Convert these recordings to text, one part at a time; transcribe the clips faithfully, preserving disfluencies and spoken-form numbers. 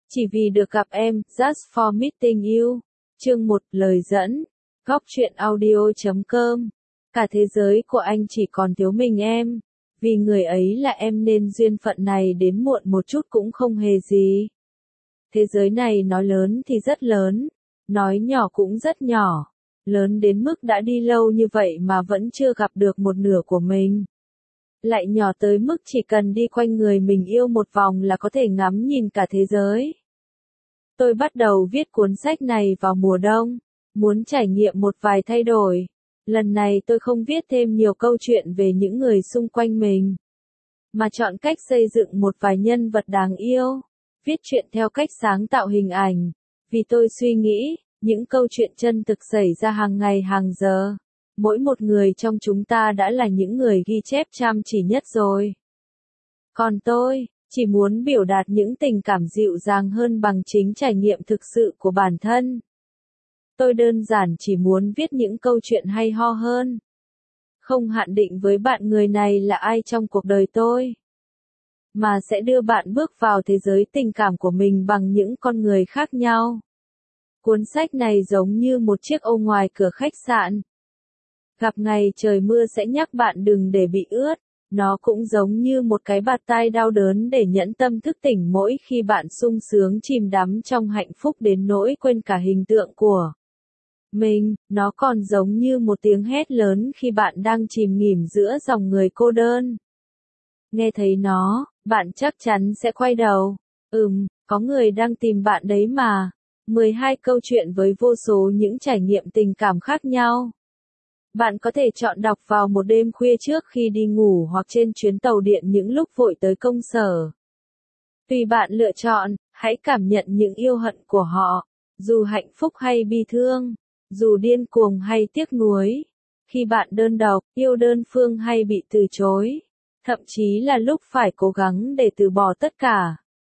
Chỉ vì được gặp em, just for meeting you. Chương một, lời dẫn. Góc truyện audio chấm com. Cả thế giới của anh chỉ còn thiếu mình em. Vì người ấy là em nên duyên phận này đến muộn một chút cũng không hề gì. Thế giới này nói lớn thì rất lớn, nói nhỏ cũng rất nhỏ. Lớn đến mức đã đi lâu như vậy mà vẫn chưa gặp được một nửa của mình. Lại nhỏ tới mức chỉ cần đi quanh người mình yêu một vòng là có thể ngắm nhìn cả thế giới. Tôi bắt đầu viết cuốn sách này vào mùa đông, muốn trải nghiệm một vài thay đổi. Lần này tôi không viết thêm nhiều câu chuyện về những người xung quanh mình, mà chọn cách xây dựng một vài nhân vật đáng yêu, viết chuyện theo cách sáng tạo hình ảnh, vì tôi suy nghĩ, những câu chuyện chân thực xảy ra hàng ngày hàng giờ. Mỗi một người trong chúng ta đã là những người ghi chép chăm chỉ nhất rồi. Còn tôi, chỉ muốn biểu đạt những tình cảm dịu dàng hơn bằng chính trải nghiệm thực sự của bản thân. Tôi đơn giản chỉ muốn viết những câu chuyện hay ho hơn. Không hạn định với bạn người này là ai trong cuộc đời tôi, mà sẽ đưa bạn bước vào thế giới tình cảm của mình bằng những con người khác nhau. Cuốn sách này giống như một chiếc ô ngoài cửa khách sạn. Gặp ngày trời mưa sẽ nhắc bạn đừng để bị ướt. Nó cũng giống như một cái bạt tai đau đớn để nhẫn tâm thức tỉnh mỗi khi bạn sung sướng chìm đắm trong hạnh phúc đến nỗi quên cả hình tượng của mình. Nó còn giống như một tiếng hét lớn khi bạn đang chìm nghỉm giữa dòng người cô đơn. Nghe thấy nó, bạn chắc chắn sẽ quay đầu. Ừm, có người đang tìm bạn đấy mà. mười hai câu chuyện với vô số những trải nghiệm tình cảm khác nhau. Bạn có thể chọn đọc vào một đêm khuya trước khi đi ngủ hoặc trên chuyến tàu điện những lúc vội tới công sở. Tùy bạn lựa chọn, hãy cảm nhận những yêu hận của họ, dù hạnh phúc hay bi thương, dù điên cuồng hay tiếc nuối. Khi bạn đơn độc, yêu đơn phương hay bị từ chối, thậm chí là lúc phải cố gắng để từ bỏ tất cả.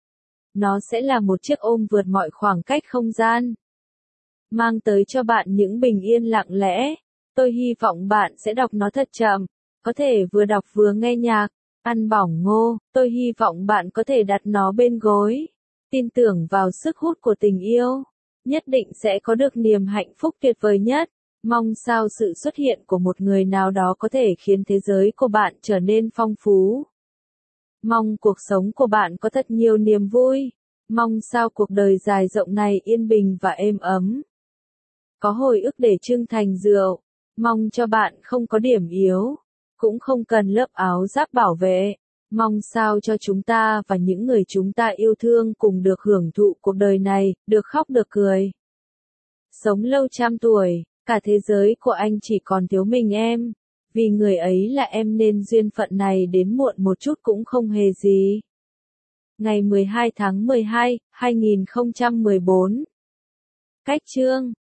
Nó sẽ là một chiếc ôm vượt mọi khoảng cách không gian, mang tới cho bạn những bình yên lặng lẽ. Tôi hy vọng bạn sẽ đọc nó thật chậm, có thể vừa đọc vừa nghe nhạc, ăn bỏng ngô. Tôi hy vọng bạn có thể đặt nó bên gối, tin tưởng vào sức hút của tình yêu, nhất định sẽ có được niềm hạnh phúc tuyệt vời nhất. Mong sao sự xuất hiện của một người nào đó có thể khiến thế giới của bạn trở nên phong phú. Mong cuộc sống của bạn có thật nhiều niềm vui. Mong sao cuộc đời dài rộng này yên bình và êm ấm. Có hồi ức để trưng thành rượu. Mong cho bạn không có điểm yếu, cũng không cần lớp áo giáp bảo vệ. Mong sao cho chúng ta và những người chúng ta yêu thương cùng được hưởng thụ cuộc đời này, được khóc được cười. Sống lâu trăm tuổi, cả thế giới của anh chỉ còn thiếu mình em. Vì người ấy là em nên duyên phận này đến muộn một chút cũng không hề gì. Ngày mười hai tháng mười hai, hai nghìn không trăm mười bốn. Cách chương